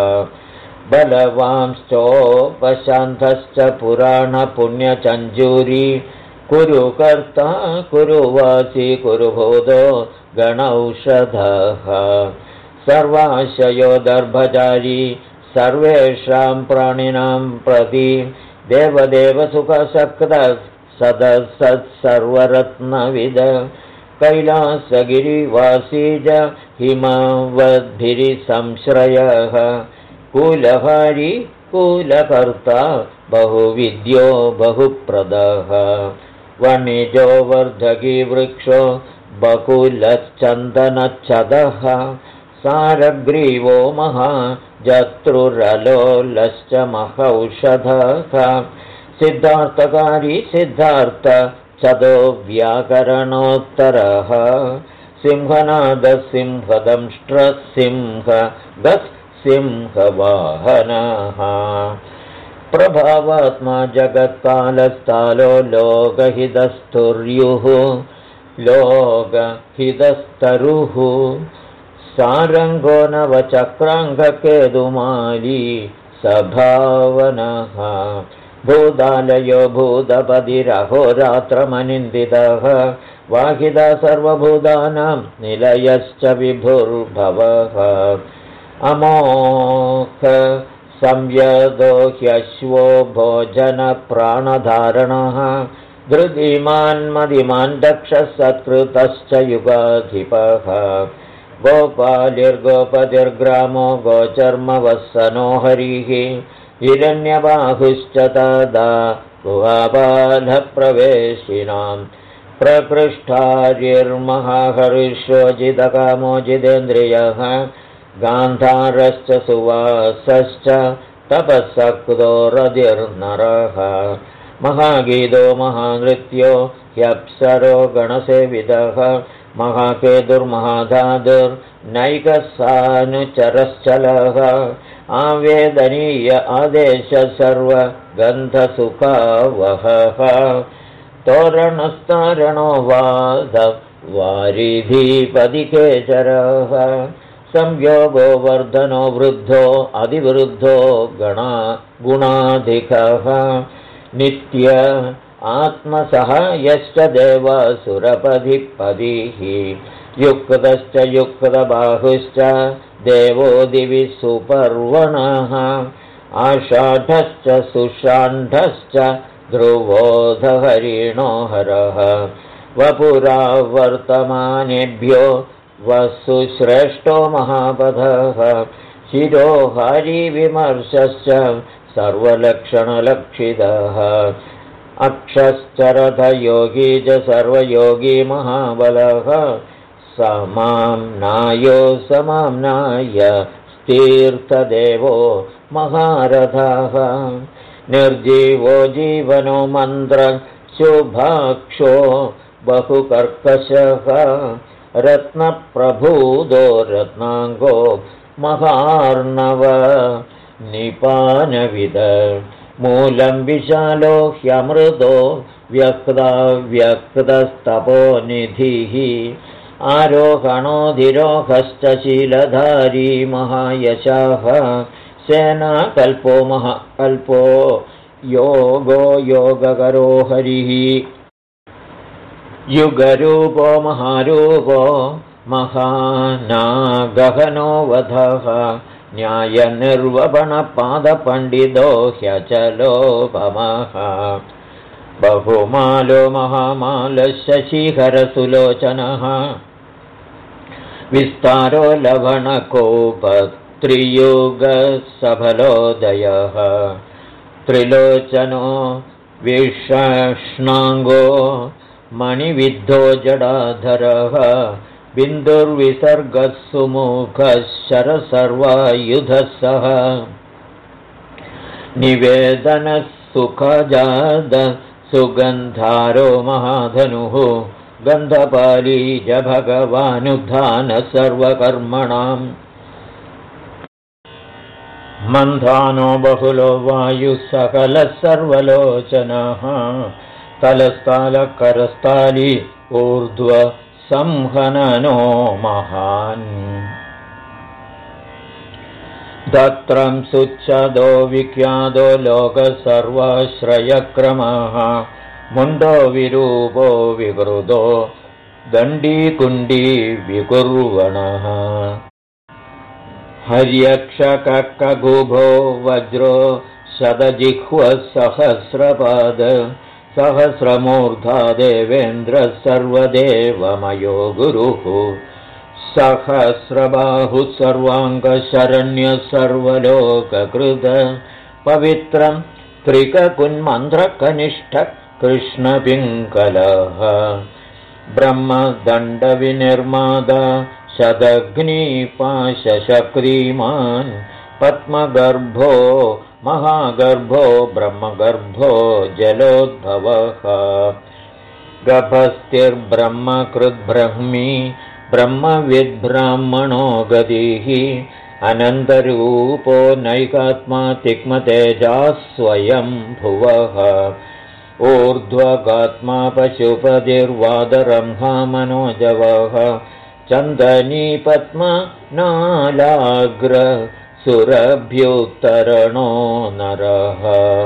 बलवांश्चोपशान्तश्च पुराणपुण्यचञ्जूरी कुरुकर्ता कुरुवासी कुरुभूतो गणौषधः सर्वाशयो दर्भचारी सर्वेषां प्राणिनां प्रति देवदेवसुखसक्तः सदसत्सर्वरत्नविद कैलासगिरिवासी च हिमवद्भिरिसंश्रयः कुलहारी कुलकर्ता बहुविद्यो बहुप्रदः वणिजो वर्धकी वृक्षो बकुलश्चन्दनच्छदः सारग्रीवो महाजत्रुरलोलश्च महौषधः सिद्धार्थकारी सिद्धार्थ छदो व्याकरणोत्तरः सिंहनादसिंहदंष्ट्रसिंहगः सिंहवाहनः प्रभावात्मा जगत्कालस्थालो लोकहितस्तुर्युः लोकहितस्तरुः सारङ्गो नवचक्राङ्गकेतुमाली सभावनः भूतालयो भूतपतिरहोरात्रमनिन्दितः वाहिदा सर्वभूतानां निलयश्च विभुर्भवः अमोघ संयदो ह्यश्वो भोजनप्राणधारणः धृतिमान्मदिमान् दक्षः सत्कृतश्च युगाधिपः गोपालिर्गोपतिर्ग्रामो गोचर्मवत्सनो हरिः हिरण्यबाहुश्च तदा गुहाबालप्रवेशिनां प्रकृष्टार्यर्महाहर्षोजितकामो गान्धारश्च सुवासश्च तपःसक्तो रतिर्नरः महागीतो महानृत्यो ह्यप्सरो गणसेवितः महाकेतुर्महाधातुर्नैकसानुचरश्चलः आवेदनीय आदेश सर्वगन्धसुखावहः तोरणस्तारणो वारिधिपदिकेचरः संयोगो वर्धनो वृद्धो अधिवृद्धो गुणाधिकः नित्य आत्मसहायश्च देवासुरपधिपतिः युक्तश्च युक्तबाहुश्च देवो दिवि सुपर्वणः आषाढश्च सुषाण्ढश्च ध्रुवोधहरिणो हरः वपुरावर्तमानेभ्यो वसुश्रेष्ठो महापथः शिरोहारिविमर्शश्च सर्वलक्षणलक्षितः अक्षश्चरथयोगी च सर्वयोगी महाबलः समाम्नायो समाम्नाय स्तीर्थदेवो महारथः निर्जीवो जीवनो मन्त्रशुभाक्षो बहुकर्कशः रत्नप्रभूदो रत्नाङ्गो महार्णव निपानविद मूलं विशालो ह्यमृतो व्यक्तस्तपोनिधिः आरोहणोधिरोहश्च शीलधारी महायशः सेनाकल्पो महाकल्पो योगो योगकरो हरिः युगरूपो महारूपो महानागहनो वधः न्यायनिर्वपणपादपण्डितो ह्यचलोपमः बहुमालो महामालः शशिहरसुलोचनः विस्तारो लवणकोपत्रियुगसफलोदयः त्रिलोचनो विषष्णाङ्गो मणिविद्धो जडाधरः बिन्दुर्विसर्गः सुमुखः शरसर्वायुधः सः निवेदनः सुखजाद सुगन्धारो महाधनुः गन्धपाली च भगवानुद्धानः सर्वकर्मणाम् मन्धानो बहुलो वायुः सकलः सर्वलोचनः तलस्थालकरस्थाली ऊर्ध्व संहननो महान् दत्रं सुच्छदो विख्यातो लोकसर्वाश्रयक्रमः मुण्डो विरूपो विकृतो दण्डीकुण्डी विकुर्वणः हर्यक्षककगुभो वज्रो शतजिह्वः सहस्रपाद सहस्रमूर्धा देवेन्द्रः सर्वदेवमयो गुरुः सहस्रबाहुः सर्वाङ्गशरण्यः सर्वलोककृत पवित्रं त्रिककुन्मन्त्रकनिष्ठः कृष्णपिङ्गलः ब्रह्मदण्डविनिर्माता शतघ्निपाशशक्तिमान् पद्मगर्भो महागर्भो ब्रह्मगर्भो जलोद्भवः गभस्तिर्ब्रह्मकृद्ब्रह्मी ब्रह्मविद्ब्राह्मणो गतिः अनन्तरूपो नैकात्मा तिक्मतेजाः स्वयं भुवः ऊर्ध्वगात्मा पशुपतिर्वादरंहा मनोजवः चन्दनी पद्मनालाग्र सुरभ्युत्तरणो नरः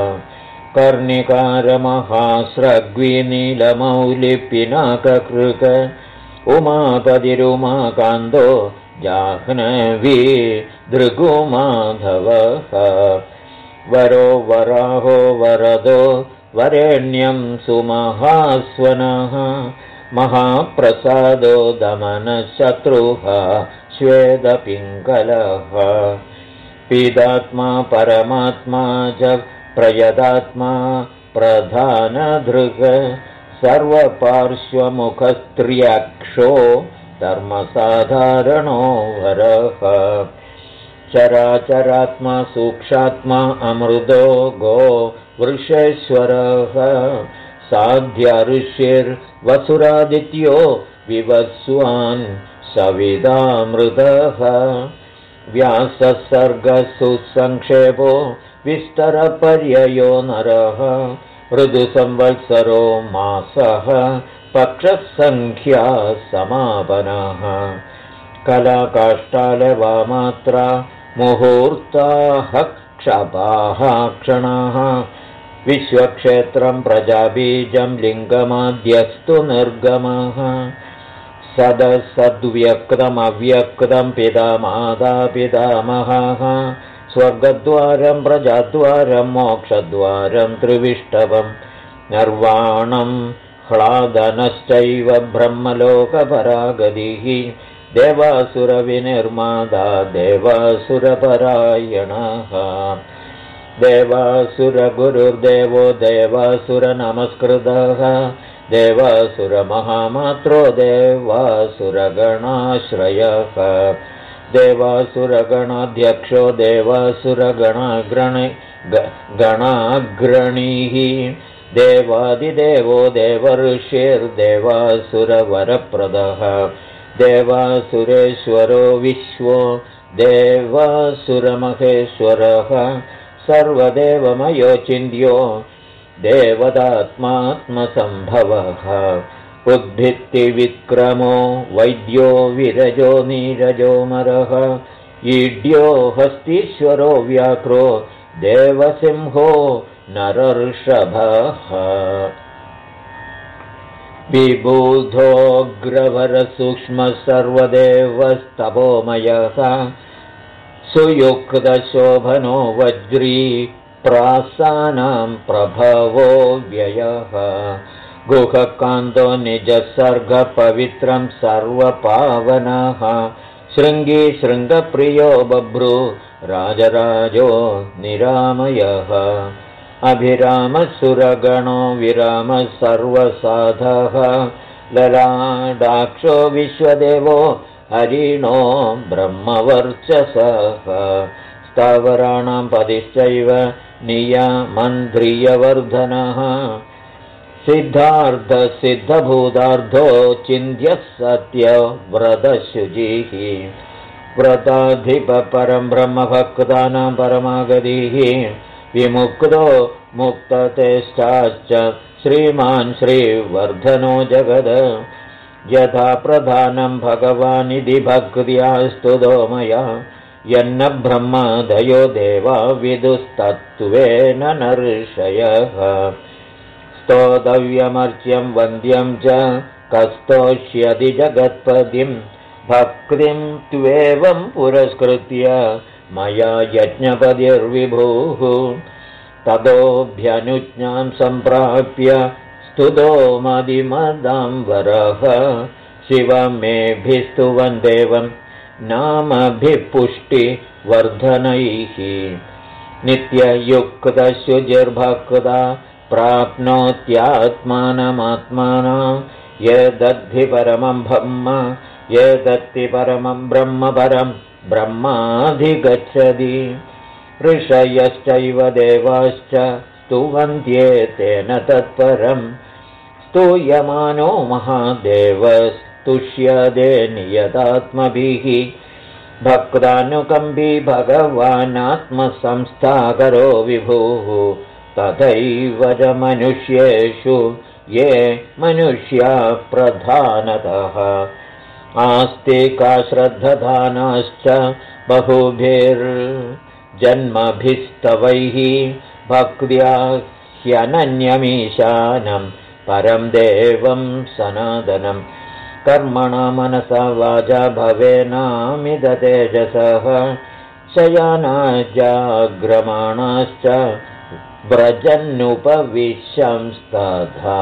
कर्णिकारमहास्रग्विनीलमौलिपिनाककृक उमापतिरुमाकान्तो जाह्नवी दृगुमाधवः वरो वराहो वरदो वरेण्यं सुमहास्वनः महाप्रसादो दमनशत्रुः श्वेतपिङ्गलः पीदात्मा परमात्मा च प्रयदात्मा प्रधानधृग सर्वपार्श्वमुखस्त्र्यक्षो धर्मसाधारणो वरः चराचरात्मा सूक्षात्मा अमृतो गो वृषेश्वरः साध्याऋषिर्वसुरादित्यो विवस्वान् सविदामृतः व्याससर्गसुसंक्षेपो विस्तरपर्ययो नरः ऋतुसंवत्सरो मासः पक्षसङ्ख्या समापनः कलाकाष्ठालवामात्रा मुहूर्ताः क्षपाः क्षणाः विश्वक्षेत्रं प्रजाबीजं लिङ्गमाद्यस्तु निर्गमः सदसद्व्यक्तमव्यक्तं पितामाता पितामहः स्वर्गद्वारं प्रजाद्वारं मोक्षद्वारं त्रिविष्टवं निर्वाणं ह्लादनश्चैव ब्रह्मलोकपरागतिः देवासुरविनिर्माता देवासुरपरायणः देवासुरगुरुर्देवो देवासुरनमस्कृतः देवासुरमहामात्रो देवासुरगणाश्रयः देवासुरगणाध्यक्षो देवासुरगणाग्रणीः देवादिदेवो देवर्षिर्देवासुरवरप्रदः देवासुरेश्वरो विश्वो देवासुरमहेश्वरः सर्वदेवमयो चिन्त्यो देवतात्मात्मसम्भवः उद्भित्तिविक्रमो वैद्यो विरजो नीरजो मरः ईड्यो हस्तीश्वरो व्याघ्रो देवसिंहो नरर्षभः विबुधोऽग्रवरसूक्ष्मः सर्वदेवस्तपोमयः सुयुक्तशोभनो वज्री प्रासानां प्रभवो व्ययः गुहकान्तो निजसर्गपवित्रं सर्वपावनः शृङ्गी शृङ्गप्रियो बभ्रु राजराजो निरामयः अभिरामसुरगणो विरामः सर्वसाधः ललाडाक्षो विश्वदेवो हरिणो ब्रह्मवर्चसः स्थावराणां पदिश्चैव नियमन्ध्रियवर्धनः सिद्धार्थसिद्धभूतार्थो चिन्त्यः सत्यव्रतशुचिः व्रताधिपपरं ब्रह्मभक्तानां परमागतिः विमुक्तो मुक्ततेश्चाच्च श्रीमान् श्रीवर्धनो जगद यथा प्रधानं भगवानिति भक्त्या स्तुतो मया यन्न ब्रह्मादयो देवा विदुस्तत्त्वेन नर्षयः स्तोतव्यमर्च्यं वन्द्यं च कस्तोष्यति जगत्पतिं भक्तिं त्वेवं पुरस्कृत्य मया यज्ञपतिर्विभुः ततोऽभ्यनुज्ञां सम्प्राप्य स्तुतो मदिमदाम्बरः शिवमेभिस्तुवन् देवं नामभिः पुष्टिवर्धनैः नित्ययुक्तशुचिर्भक्ता प्राप्नोत्यात्मानमात्मानं यदद्धि परमं ब्रह्म यदत्ति परमं ब्रह्म परं ब्रह्माधिगच्छति ऋषयश्चैव देवाश्च स्तुवन्त्येतेन तत्परं स्तूयमानो महादेवस्तुष्यते नियतात्मभिः भक्तानुकम्बी भगवानात्मसंस्थाकरो विभुः तथैव च मनुष्येषु ये मनुष्या प्रधानतः आस्तिका श्रद्धधानाश्च बहुभिर्जन्मभिस्तवैः भक्त्या ह्यनन्यमीशानं परं देवं सनातनं कर्मणा मनसा वाचा भवेनामिदतेजसः शयानाजाग्रमाणाश्च व्रजन्नुपविशंस्तथा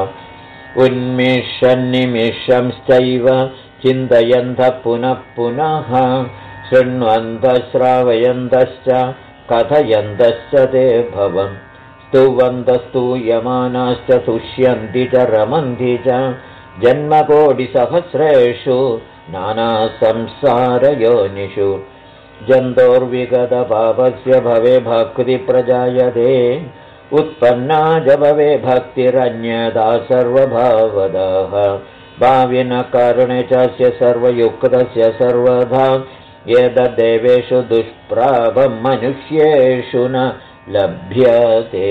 उन्मिषन्निमिषंश्चैव चिन्तयन्तः पुनः पुनः शृण्वन्तः श्रावयन्तश्च कथयन्तश्च ते भवन् स्तुवन्तस्तूयमानाश्च तुष्यन्ति च रमन्ति च जन्मकोटिसहस्रेषु नानासंसारयोनिषु जन्तोर्विगतपापस्य भवे भक्तिप्रजायते उत्पन्ना च भवे भक्तिरन्यदा सर्वभावदः भाविनकर्णे चास्य सर्वयुक्तस्य सर्वधा एतद्देवेषु दुष्प्रापं मनुष्येषु न लभ्यते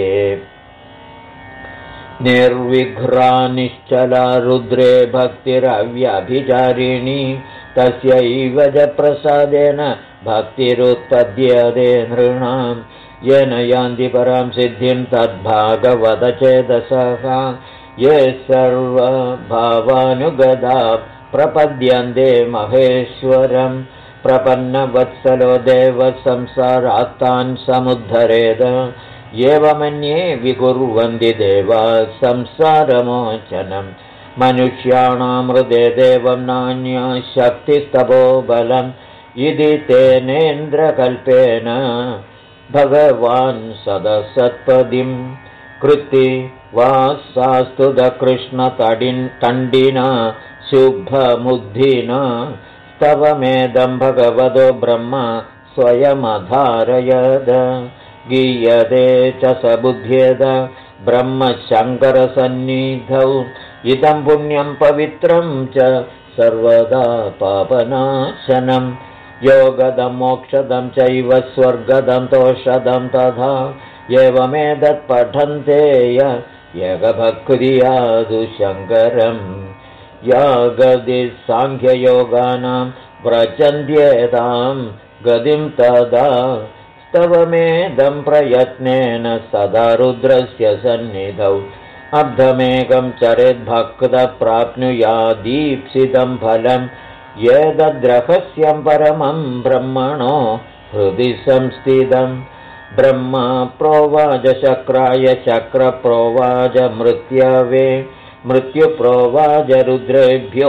निर्विघ्रा निश्चला रुद्रे भक्तिरव्यभिचारिणी तस्यैव च प्रसादेन भक्तिरुत्पद्यते नृणां येन यान्ति परां सिद्धिं तद्भागवतचेतसः ये सर्वभावानुगदा प्रपद्यन्ते महेश्वरं प्रपन्नवत्सलो देवः संसारात्तान् समुद्धरेद एवमन्ये विकुर्वन्ति देवाः संसारमोचनं मनुष्याणां हृदे देवं नान्या शक्तिस्तपो बलम् इति तेनेन्द्रकल्पेन भगवान् सदसत्पदिं कृति वासास्तु दकृष्णतण्डिना शुभमुद्धिना स्तवमेदं भगवतो ब्रह्म स्वयमधारयद गीयते च स बुध्येद ब्रह्मशङ्करसन्निधौ इदं पुण्यं पवित्रं च सर्वदा पापनाशनं योगदं मोक्षदं चैव स्वर्गदं तोषदं तथा एवमेतत् पठन्ते यगभक्त्यादु शङ्करम् या गतिः साङ्ख्ययोगानां व्रजन्त्येतां गतिं तदा स्तवमेदं प्रयत्नेन सदा रुद्रस्य सन्निधौ अब्धमेकं चरेद्भक्तः प्राप्नुयादीप्सितं फलम् एतद्रहस्यं परमं ब्रह्मणो हृदि संस्थितं ब्रह्मा प्रोवाच शक्राय शक्रप्रोवाच मृत्यवे मृत्युप्रोवाच रुद्रेभ्यो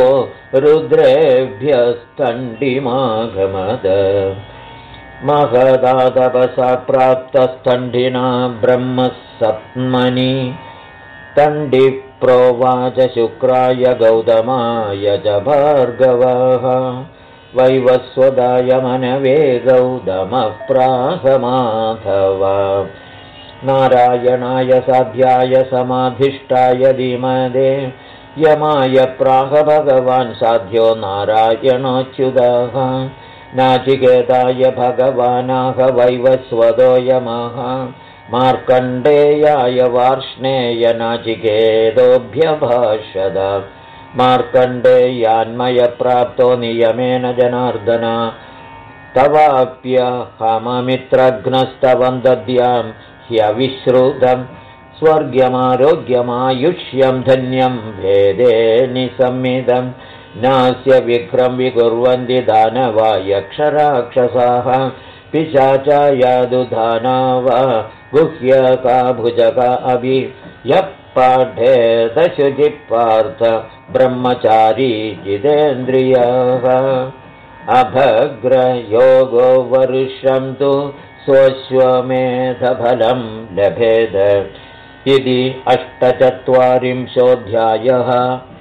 रुद्रेभ्यस्तण्डिमागमद महदातपसा प्राप्तस्तण्डिना ब्रह्मसप्तमनि तण्डिप्रोवाच शुक्राय गौतमाय च भार्गवः वैवस्वदाय मनवे गौतमः प्राहमाधव नारायणाय साध्याय समाधिष्ठाय धीमदे यमाय प्राह भगवान् साध्यो नारायणोच्युतः नाचिकेताय भगवानाह वैवस्वतो यमः मार्कण्डेयाय वार्ष्णेय नाचिकेतोऽभ्यभाषद मार्कण्डेयान्मयप्राप्तो नियमेन जनार्दन तवाप्यहममित्रघ्नस्तवं दद्यां ह्यविश्रुतं स्वर्ग्यमारोग्यमायुष्यं धन्यं भेदे निसम्मिदं नास्य विक्रं विकुर्वन्ति दानवा यक्षराक्षसाः पिशाचा यादुधाना वा गुह्यका भुजका अभि यः पाठेदशुचिपार्थ ब्रह्मचारी जितेन्द्रियः अभग्रयोगो वर्षं तु स्वश्वमेधफलं लभेद इति 48 अध्यायः।